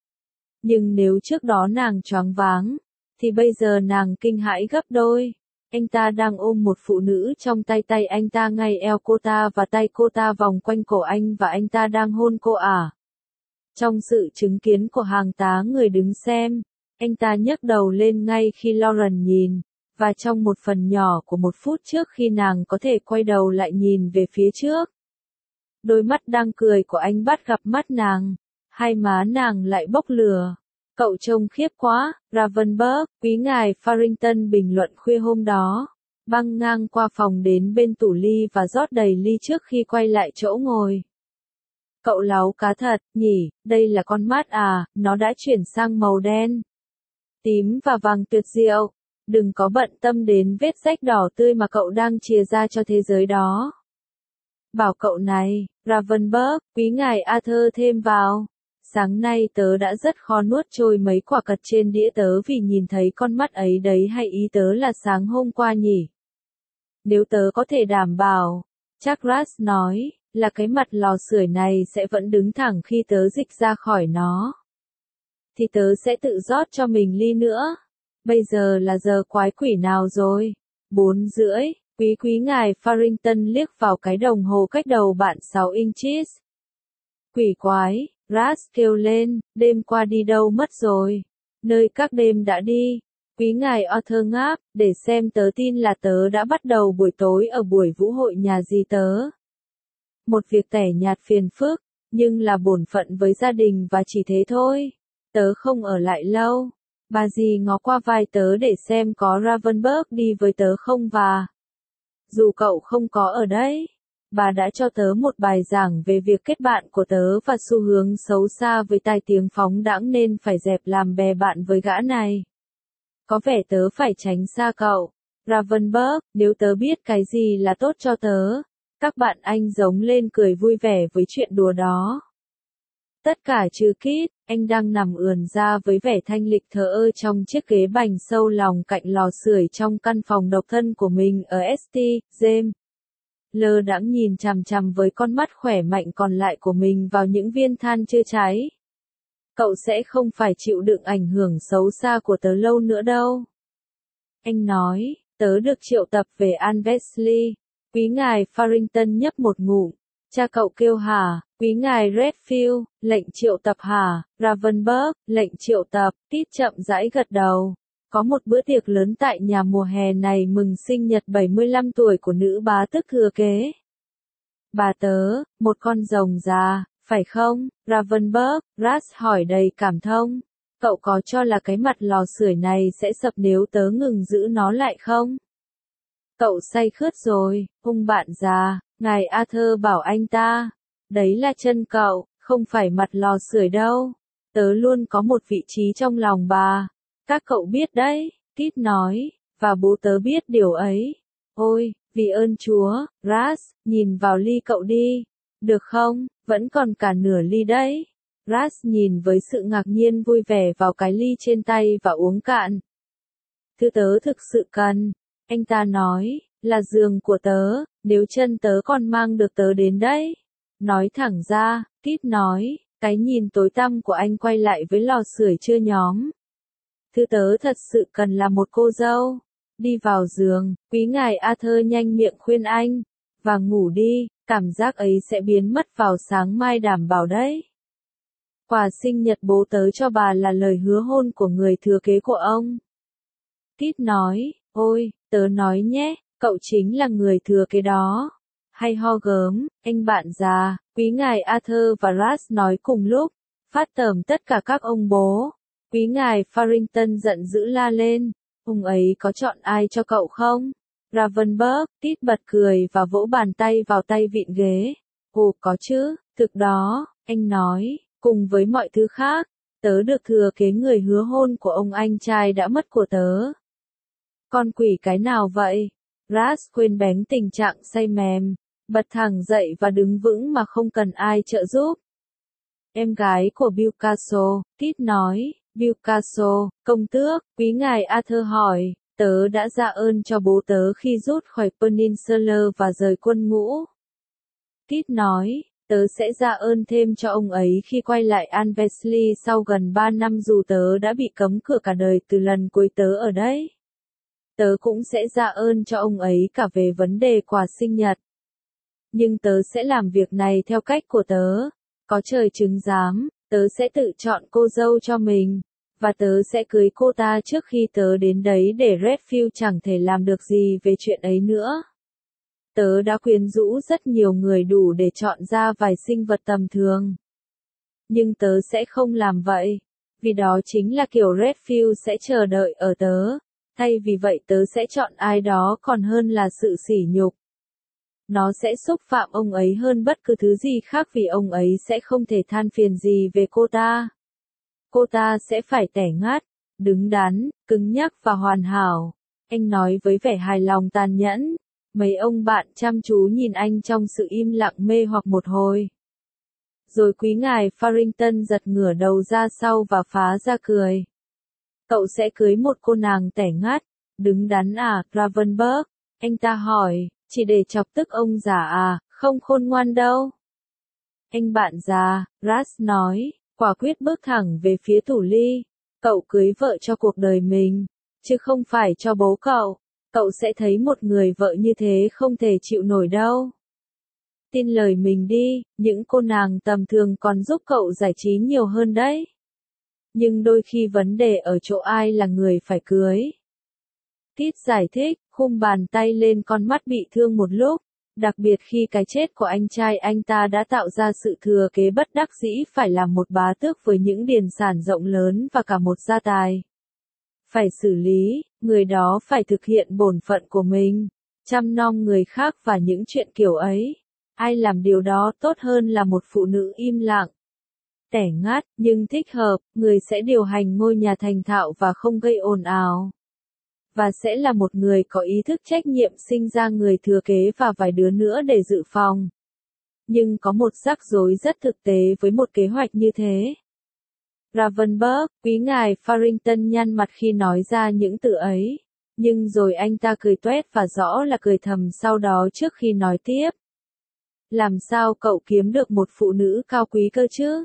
Nhưng nếu trước đó nàng choáng váng, thì bây giờ nàng kinh hãi gấp đôi. Anh ta đang ôm một phụ nữ trong tay, tay anh ta ngay eo cô ta và tay cô ta vòng quanh cổ anh và anh ta đang hôn cô ả. Trong sự chứng kiến của hàng tá người đứng xem, anh ta nhấc đầu lên ngay khi Lauren nhìn, và trong một phần nhỏ của một phút trước khi nàng có thể quay đầu lại nhìn về phía trước. Đôi mắt đang cười của anh bắt gặp mắt nàng, hai má nàng lại bốc lửa. Cậu trông khiếp quá, Ravenberg, quý ngài Farrington bình luận khuya hôm đó, băng ngang qua phòng đến bên tủ ly và rót đầy ly trước khi quay lại chỗ ngồi. Cậu láu cá thật, nhỉ, đây là con mắt à, nó đã chuyển sang màu đen. Tím và vàng tuyệt diệu, đừng có bận tâm đến vết rách đỏ tươi mà cậu đang chìa ra cho thế giới đó. Bảo cậu này, Ravenberg, quý ngài Arthur thêm vào. Sáng nay tớ đã rất khó nuốt trôi mấy quả cật trên đĩa tớ vì nhìn thấy con mắt ấy đấy, hay ý tớ là sáng hôm qua nhỉ? Nếu tớ có thể đảm bảo, chắc Ras nói, là cái mặt lò sưởi này sẽ vẫn đứng thẳng khi tớ dịch ra khỏi nó. Thì tớ sẽ tự rót cho mình ly nữa. Bây giờ là giờ quái quỷ nào rồi? 4:30, quý ngài Farrington liếc vào cái đồng hồ cách đầu bạn 6 inches. Quỷ quái! Ras kêu lên, đêm qua đi đâu mất rồi? Nơi các đêm đã đi. Quý ngài Arthur ngáp, để xem tớ tin là tớ đã bắt đầu buổi tối ở buổi vũ hội nhà dì tớ. Một việc tẻ nhạt phiền phức, nhưng là bổn phận với gia đình và chỉ thế thôi. Tớ không ở lại lâu. Bà dì ngó qua vai tớ để xem có Ravenberg đi với tớ không và... Dù cậu không có ở đấy, bà đã cho tớ một bài giảng về việc kết bạn của tớ và xu hướng xấu xa với tai tiếng phóng đãng nên phải dẹp làm bè bạn với gã này. Có vẻ tớ phải tránh xa cậu. Ravenberg, nếu tớ biết cái gì là tốt cho tớ. Các bạn anh giống lên cười vui vẻ với chuyện đùa đó. Tất cả trừ Kit, anh đang nằm ườn ra với vẻ thanh lịch thờ ơ trong chiếc ghế bành sâu lòng cạnh lò sưởi trong căn phòng độc thân của mình ở St. James. Lơ đãng nhìn chằm chằm với con mắt khỏe mạnh còn lại của mình vào những viên than chưa cháy. Cậu sẽ không phải chịu đựng ảnh hưởng xấu xa của tớ lâu nữa đâu. Anh nói, tớ được triệu tập về Anvesley. Quý ngài Farrington nhấp một ngụm. Cha cậu kêu hả? Quý ngài Redfield, lệnh triệu tập hả? Ravenberg, lệnh triệu tập. Tít chậm rãi gật đầu. Có một bữa tiệc lớn tại nhà mùa hè này mừng sinh nhật 75 tuổi của nữ bá tước thừa kế. Bà tớ, một con rồng già, phải không? Ravenberg, Ras hỏi đầy cảm thông. Cậu có cho là cái mặt lò sưởi này sẽ sập nếu tớ ngừng giữ nó lại không? Cậu say khướt rồi, hung bạn già, ngài Arthur bảo anh ta. Đấy là chân cậu, không phải mặt lò sưởi đâu. Tớ luôn có một vị trí trong lòng bà. Các cậu biết đấy, Kit nói, và bố tớ biết điều ấy. Ôi, vì ơn Chúa, Ras, nhìn vào ly cậu đi. Được không, vẫn còn cả nửa ly đấy. Ras nhìn với sự ngạc nhiên vui vẻ vào cái ly trên tay và uống cạn. Thứ tớ thực sự cần, anh ta nói, là giường của tớ, nếu chân tớ còn mang được tớ đến đấy. Nói thẳng ra, Kit nói, cái nhìn tối tăm của anh quay lại với lò sưởi chưa nhóm. Thứ tớ thật sự cần là một cô dâu. Đi vào giường, quý ngài Arthur nhanh miệng khuyên anh. Và ngủ đi, cảm giác ấy sẽ biến mất vào sáng mai đảm bảo đấy. Quà sinh nhật bố tớ cho bà là lời hứa hôn của người thừa kế của ông. Kit nói, ôi, tớ nói nhé, cậu chính là người thừa kế đó. hay ho gớm, anh bạn già, quý ngài Arthur và Ras nói cùng lúc, phát tởm tất cả các ông bố. Quý ngài Farrington giận dữ la lên, ông ấy có chọn ai cho cậu không? Ravenberg, tít bật cười và vỗ bàn tay vào tay vịn ghế. Ồ có chứ, thực đó, anh nói, cùng với mọi thứ khác, tớ được thừa kế người hứa hôn của ông anh trai đã mất của tớ. Con quỷ cái nào vậy? Ras quên bén tình trạng say mềm, bật thẳng dậy và đứng vững mà không cần ai trợ giúp. Em gái của Bewcastle, Tít nói, Bewcastle, công tước, quý ngài Arthur hỏi, tớ đã ra ơn cho bố tớ khi rút khỏi Peninsula và rời quân ngũ. Tít nói, tớ sẽ ra ơn thêm cho ông ấy khi quay lại Anvesley sau gần 3 năm dù tớ đã bị cấm cửa cả đời từ lần cuối tớ ở đấy. Tớ cũng sẽ ra ơn cho ông ấy cả về vấn đề quà sinh nhật. Nhưng tớ sẽ làm việc này theo cách của tớ. Có trời chứng giám, tớ sẽ tự chọn cô dâu cho mình. Và tớ sẽ cưới cô ta trước khi tớ đến đấy để Redfield chẳng thể làm được gì về chuyện ấy nữa. Tớ đã quyến rũ rất nhiều người đủ để chọn ra vài sinh vật tầm thường. Nhưng tớ sẽ không làm vậy. Vì đó chính là kiểu Redfield sẽ chờ đợi ở tớ. Thay vì vậy tớ sẽ chọn ai đó còn hơn là sự sỉ nhục. Nó sẽ xúc phạm ông ấy hơn bất cứ thứ gì khác vì ông ấy sẽ không thể than phiền gì về cô ta. Cô ta sẽ phải tẻ ngắt, đứng đắn, cứng nhắc và hoàn hảo. Anh nói với vẻ hài lòng tàn nhẫn. Mấy ông bạn chăm chú nhìn anh trong sự im lặng mê hoặc một hồi. Rồi quý ngài Farrington giật ngửa đầu ra sau và phá ra cười. Cậu sẽ cưới một cô nàng tẻ ngắt, đứng đắn à, Ravenberg? Anh ta hỏi, chỉ để chọc tức ông già à, không khôn ngoan đâu. Anh bạn già, Ras nói, quả quyết bước thẳng về phía tủ ly. Cậu cưới vợ cho cuộc đời mình, chứ không phải cho bố cậu. Cậu sẽ thấy một người vợ như thế không thể chịu nổi đâu. Tin lời mình đi, những cô nàng tầm thường còn giúp cậu giải trí nhiều hơn đấy. Nhưng đôi khi vấn đề ở chỗ ai là người phải cưới. Tít giải thích, khum bàn tay lên con mắt bị thương một lúc, đặc biệt khi cái chết của anh trai anh ta đã tạo ra sự thừa kế bất đắc dĩ phải làm một bá tước với những điền sản rộng lớn và cả một gia tài. Phải xử lý, người đó phải thực hiện bổn phận của mình, chăm nom người khác và những chuyện kiểu ấy. Ai làm điều đó tốt hơn là một phụ nữ im lặng, tẻ ngắt, nhưng thích hợp, người sẽ điều hành ngôi nhà thành thạo và không gây ồn ào. Và sẽ là một người có ý thức trách nhiệm sinh ra người thừa kế và vài đứa nữa để dự phòng. Nhưng có một rắc rối rất thực tế với một kế hoạch như thế. Ravenberg, quý ngài Farrington nhăn mặt khi nói ra những từ ấy. Nhưng rồi anh ta cười toét và rõ là cười thầm sau đó trước khi nói tiếp. Làm sao cậu kiếm được một phụ nữ cao quý cơ chứ?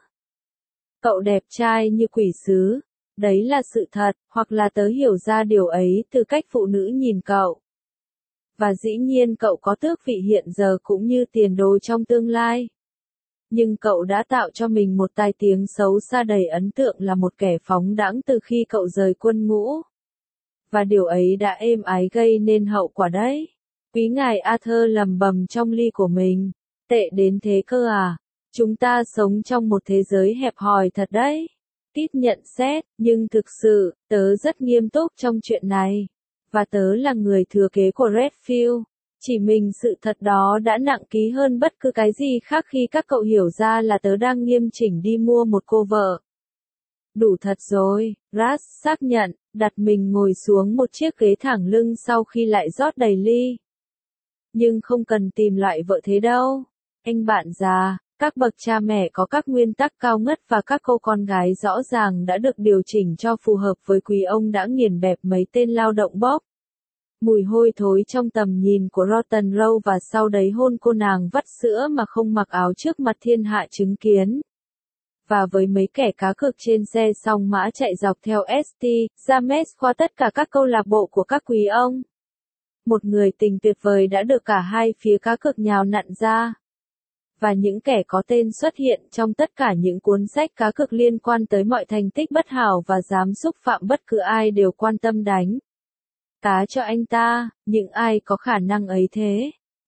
Cậu đẹp trai như quỷ sứ. Đấy là sự thật, hoặc là tớ hiểu ra điều ấy từ cách phụ nữ nhìn cậu. Và dĩ nhiên cậu có tước vị hiện giờ cũng như tiền đồ trong tương lai. Nhưng cậu đã tạo cho mình một tai tiếng xấu xa đầy ấn tượng là một kẻ phóng đãng từ khi cậu rời quân ngũ. Và điều ấy đã êm ái gây nên hậu quả đấy. Quý ngài Arthur lầm bầm trong ly của mình. Tệ đến thế cơ à? Chúng ta sống trong một thế giới hẹp hòi thật đấy. Tít nhận xét, nhưng thực sự, tớ rất nghiêm túc trong chuyện này. Và tớ là người thừa kế của Redfield. Chỉ mình sự thật đó đã nặng ký hơn bất cứ cái gì khác khi các cậu hiểu ra là tớ đang nghiêm chỉnh đi mua một cô vợ. Đủ thật rồi, Ras xác nhận, đặt mình ngồi xuống một chiếc ghế thẳng lưng sau khi lại rót đầy ly. Nhưng không cần tìm loại vợ thế đâu. Anh bạn già, các bậc cha mẹ có các nguyên tắc cao ngất và các cô con gái rõ ràng đã được điều chỉnh cho phù hợp với quý ông đã nghiền bẹp mấy tên lao động bóp. Mùi hôi thối trong tầm nhìn của Rotten Row và sau đấy hôn cô nàng vắt sữa mà không mặc áo trước mặt thiên hạ chứng kiến. Và với mấy kẻ cá cược trên xe song mã chạy dọc theo St. James qua tất cả các câu lạc bộ của các quý ông. Một người tình tuyệt vời đã được cả hai phía cá cược nhào nặn ra. Và những kẻ có tên xuất hiện trong tất cả những cuốn sách cá cược liên quan tới mọi thành tích bất hảo và dám xúc phạm bất cứ ai đều quan tâm đánh cá cho anh ta, những ai có khả năng ấy thế.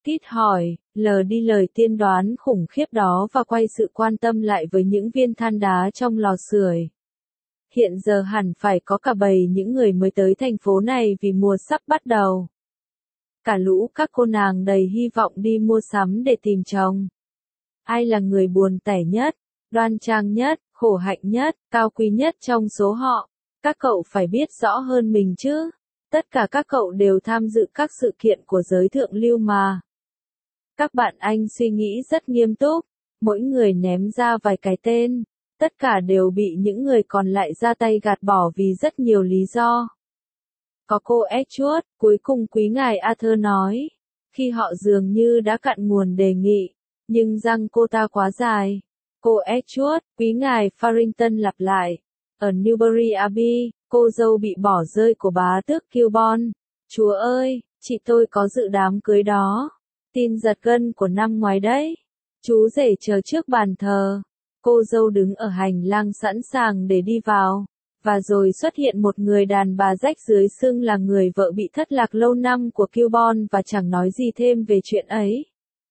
Kit hỏi, lờ đi lời tiên đoán khủng khiếp đó và quay sự quan tâm lại với những viên than đá trong lò sưởi. Hiện giờ hẳn phải có cả bầy những người mới tới thành phố này vì mùa sắp bắt đầu. Cả lũ các cô nàng đầy hy vọng đi mua sắm để tìm chồng. Ai là người buồn tẻ nhất, đoan trang nhất, khổ hạnh nhất, cao quý nhất trong số họ? Các cậu phải biết rõ hơn mình chứ. Tất cả các cậu đều tham dự các sự kiện của giới thượng lưu mà. Các bạn anh suy nghĩ rất nghiêm túc, mỗi người ném ra vài cái tên. Tất cả đều bị những người còn lại ra tay gạt bỏ vì rất nhiều lý do. Có cô Edgeworth, cuối cùng quý ngài Arthur nói, khi họ dường như đã cạn nguồn đề nghị, nhưng răng cô ta quá dài. Cô Edgeworth, quý ngài Farrington lặp lại, ở Newbury Abbey, cô dâu bị bỏ rơi của bá tước Kilbourne. Chúa ơi, chị tôi có dự đám cưới đó. Tin giật gân của năm ngoái đấy. Chú rể chờ trước bàn thờ. Cô dâu đứng ở hành lang sẵn sàng để đi vào. Và rồi xuất hiện một người đàn bà rách dưới xưng là người vợ bị thất lạc lâu năm của Kilbourne và chẳng nói gì thêm về chuyện ấy.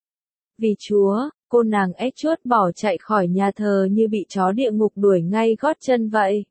Vì Chúa, cô nàng Edgeworth bỏ chạy khỏi nhà thờ như bị chó địa ngục đuổi ngay gót chân vậy.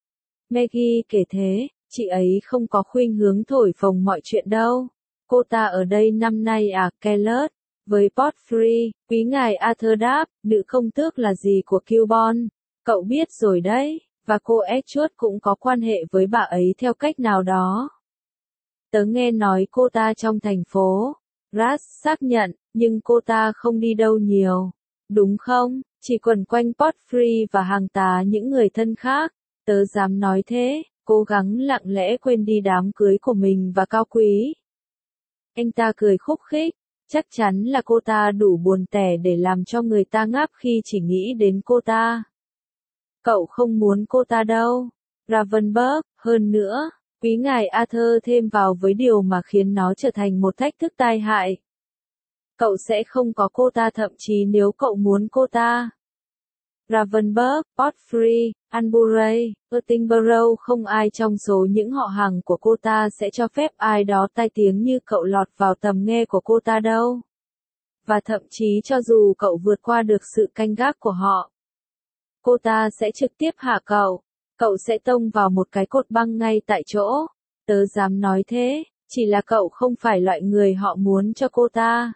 Maggie kể thế, chị ấy không có khuynh hướng thổi phồng mọi chuyện đâu. Cô ta ở đây năm nay à, Kellert, với Portfree, quý ngài Arthur đáp, nữ công tước là gì của Kilbourne, cậu biết rồi đấy, và cô Edgeworth cũng có quan hệ với bà ấy theo cách nào đó. Tớ nghe nói cô ta trong thành phố, Russ xác nhận, nhưng cô ta không đi đâu nhiều, đúng không, chỉ quẩn quanh Portfree và hàng tá những người thân khác, tớ dám nói thế, cố gắng lặng lẽ quên đi đám cưới của mình và cao quý. Anh ta cười khúc khích, chắc chắn là cô ta đủ buồn tẻ để làm cho người ta ngáp khi chỉ nghĩ đến cô ta. Cậu không muốn cô ta đâu. Ravensburg, hơn nữa, quý ngài Arthur thêm vào với điều mà khiến nó trở thành một thách thức tai hại. Cậu sẽ không có cô ta thậm chí nếu cậu muốn cô ta. Ravensburg, Portfree, Albury, Uttingborough, không ai trong số những họ hàng của cô ta sẽ cho phép ai đó tai tiếng như cậu lọt vào tầm nghe của cô ta đâu. Và thậm chí cho dù cậu vượt qua được sự canh gác của họ, cô ta sẽ trực tiếp hạ cậu sẽ tông vào một cái cột băng ngay tại chỗ. Tớ dám nói thế, chỉ là cậu không phải loại người họ muốn cho cô ta.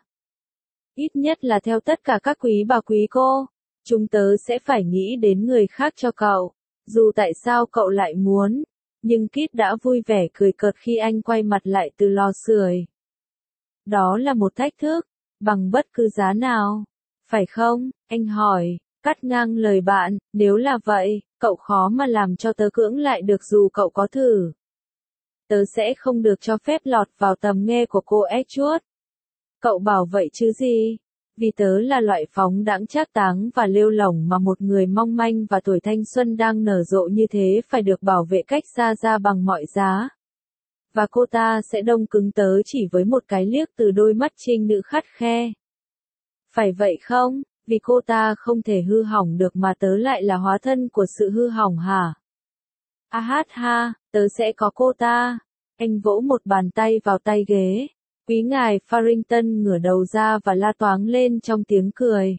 Ít nhất là theo tất cả các quý bà quý cô. Chúng tớ sẽ phải nghĩ đến người khác cho cậu, dù tại sao cậu lại muốn. Nhưng Kit đã vui vẻ cười cợt khi anh quay mặt lại từ lò sưởi. Đó là một thách thức, bằng bất cứ giá nào. Phải không? Anh hỏi, cắt ngang lời bạn, nếu là vậy, cậu khó mà làm cho tớ cưỡng lại được dù cậu có thử. Tớ sẽ không được cho phép lọt vào tầm nghe của cô Edgeworth. Cậu bảo vậy chứ gì? Vì tớ là loại phóng đãng trác táng và lêu lổng mà một người mong manh và tuổi thanh xuân đang nở rộ như thế phải được bảo vệ cách xa ra bằng mọi giá. Và cô ta sẽ đông cứng tớ chỉ với một cái liếc từ đôi mắt trinh nữ khắt khe. Phải vậy không? Vì cô ta không thể hư hỏng được mà tớ lại là hóa thân của sự hư hỏng hả? A hát ha, tớ sẽ có cô ta. Anh vỗ một bàn tay vào tay ghế. Quý ngài Farrington ngửa đầu ra và la toáng lên trong tiếng cười.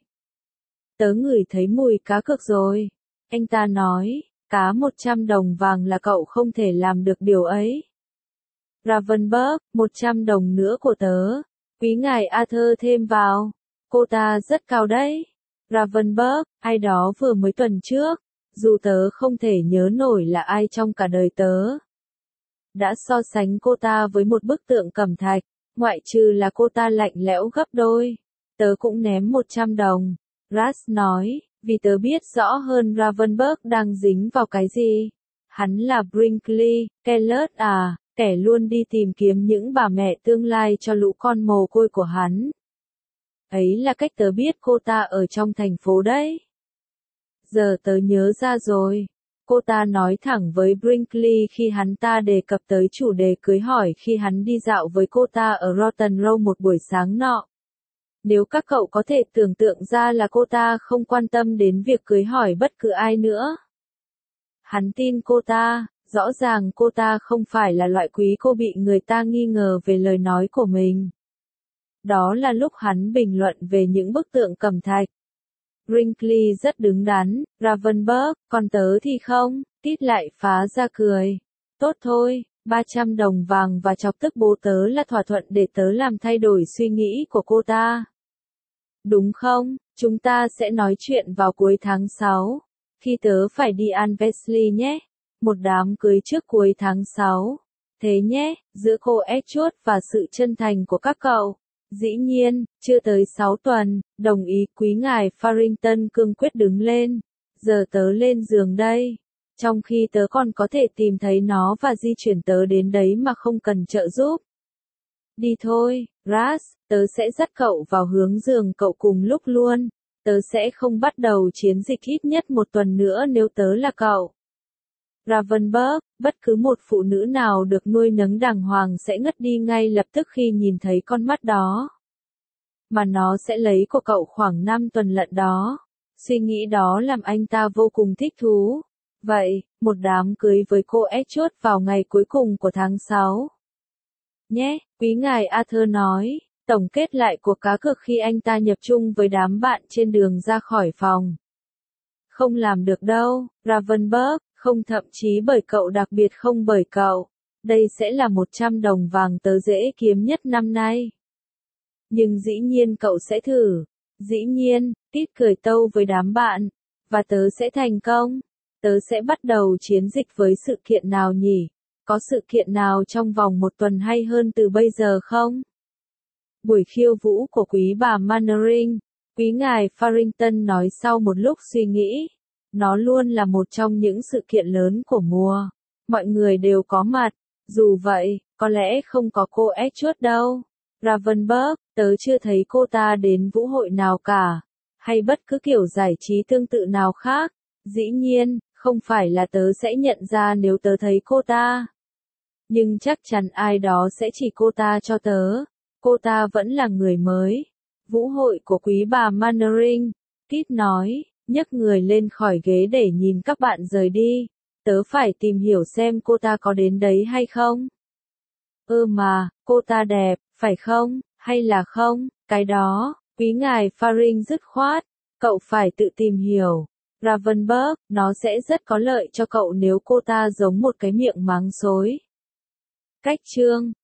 Tớ ngửi thấy mùi cá cược rồi. Anh ta nói, cá 100 đồng vàng là cậu không thể làm được điều ấy. Ravensburg, 100 đồng nữa của tớ. Quý ngài Arthur thêm vào. Cô ta rất cao đấy. Ravensburg, ai đó vừa mới tuần trước, dù tớ không thể nhớ nổi là ai trong cả đời tớ, đã so sánh cô ta với một bức tượng cẩm thạch. Ngoại trừ là cô ta lạnh lẽo gấp đôi. Tớ cũng ném 100 đồng. Russ nói, vì tớ biết rõ hơn Ravensburg đang dính vào cái gì. Hắn là Brinkley, Kellert à, kẻ luôn đi tìm kiếm những bà mẹ tương lai cho lũ con mồ côi của hắn. Ấy là cách tớ biết cô ta ở trong thành phố đấy. Giờ tớ nhớ ra rồi. Cô ta nói thẳng với Brinkley khi hắn ta đề cập tới chủ đề cưới hỏi khi hắn đi dạo với cô ta ở Rotten Row một buổi sáng nọ. Nếu các cậu có thể tưởng tượng ra là cô ta không quan tâm đến việc cưới hỏi bất cứ ai nữa. Hắn tin cô ta, rõ ràng cô ta không phải là loại quý cô bị người ta nghi ngờ về lời nói của mình. Đó là lúc hắn bình luận về những bức tượng cẩm thạch. Brinkley rất đứng đắn, Ravenberg, còn tớ thì không, Tít lại phá ra cười. Tốt thôi, 300 đồng vàng và chọc tức bố tớ là thỏa thuận để tớ làm thay đổi suy nghĩ của cô ta. Đúng không, chúng ta sẽ nói chuyện vào cuối tháng 6, khi tớ phải đi Anversley nhé. Một đám cưới trước cuối tháng 6. Thế nhé, giữa cô Edgeworth và sự chân thành của các cậu. Dĩ nhiên, chưa tới 6 tuần, đồng ý quý ngài Farrington cương quyết đứng lên. Giờ tớ lên giường đây. Trong khi tớ còn có thể tìm thấy nó và di chuyển tớ đến đấy mà không cần trợ giúp. Đi thôi, Ras, tớ sẽ dắt cậu vào hướng giường cậu cùng lúc luôn. Tớ sẽ không bắt đầu chiến dịch ít nhất một tuần nữa nếu tớ là cậu. Ravenberg, bất cứ một phụ nữ nào được nuôi nấng đàng hoàng sẽ ngất đi ngay lập tức khi nhìn thấy con mắt đó. Mà nó sẽ lấy của cậu khoảng 5 tuần lận đó. Suy nghĩ đó làm anh ta vô cùng thích thú. Vậy, một đám cưới với cô Edgeworth vào ngày cuối cùng của tháng 6. Nhé, quý ngài Arthur nói, tổng kết lại cuộc cá cược khi anh ta nhập chung với đám bạn trên đường ra khỏi phòng. Không làm được đâu, Ravenberg, không thậm chí bởi cậu đặc biệt không bởi cậu. Đây sẽ là 100 đồng vàng tớ dễ kiếm nhất năm nay. Nhưng dĩ nhiên cậu sẽ thử. Dĩ nhiên, Tít cười tâu với đám bạn. Và tớ sẽ thành công. Tớ sẽ bắt đầu chiến dịch với sự kiện nào nhỉ? Có sự kiện nào trong vòng một tuần hay hơn từ bây giờ không? Buổi khiêu vũ của quý bà Mannering, quý ngài Farrington nói sau một lúc suy nghĩ. Nó luôn là một trong những sự kiện lớn của mùa. Mọi người đều có mặt. Dù vậy, có lẽ không có cô Edgeworth đâu. Ravenberg, tớ chưa thấy cô ta đến vũ hội nào cả. Hay bất cứ kiểu giải trí tương tự nào khác. Dĩ nhiên, không phải là tớ sẽ nhận ra nếu tớ thấy cô ta. Nhưng chắc chắn ai đó sẽ chỉ cô ta cho tớ. Cô ta vẫn là người mới. Vũ hội của quý bà Mannering, Kit nói, nhấc người lên khỏi ghế để nhìn các bạn rời đi. Tớ phải tìm hiểu xem cô ta có đến đấy hay không. Mà, cô ta đẹp, phải không, hay là không, cái đó, quý ngài Faring dứt khoát. Cậu phải tự tìm hiểu. Ravenberg, nó sẽ rất có lợi cho cậu nếu cô ta giống một cái miệng mắng xối. Cách chương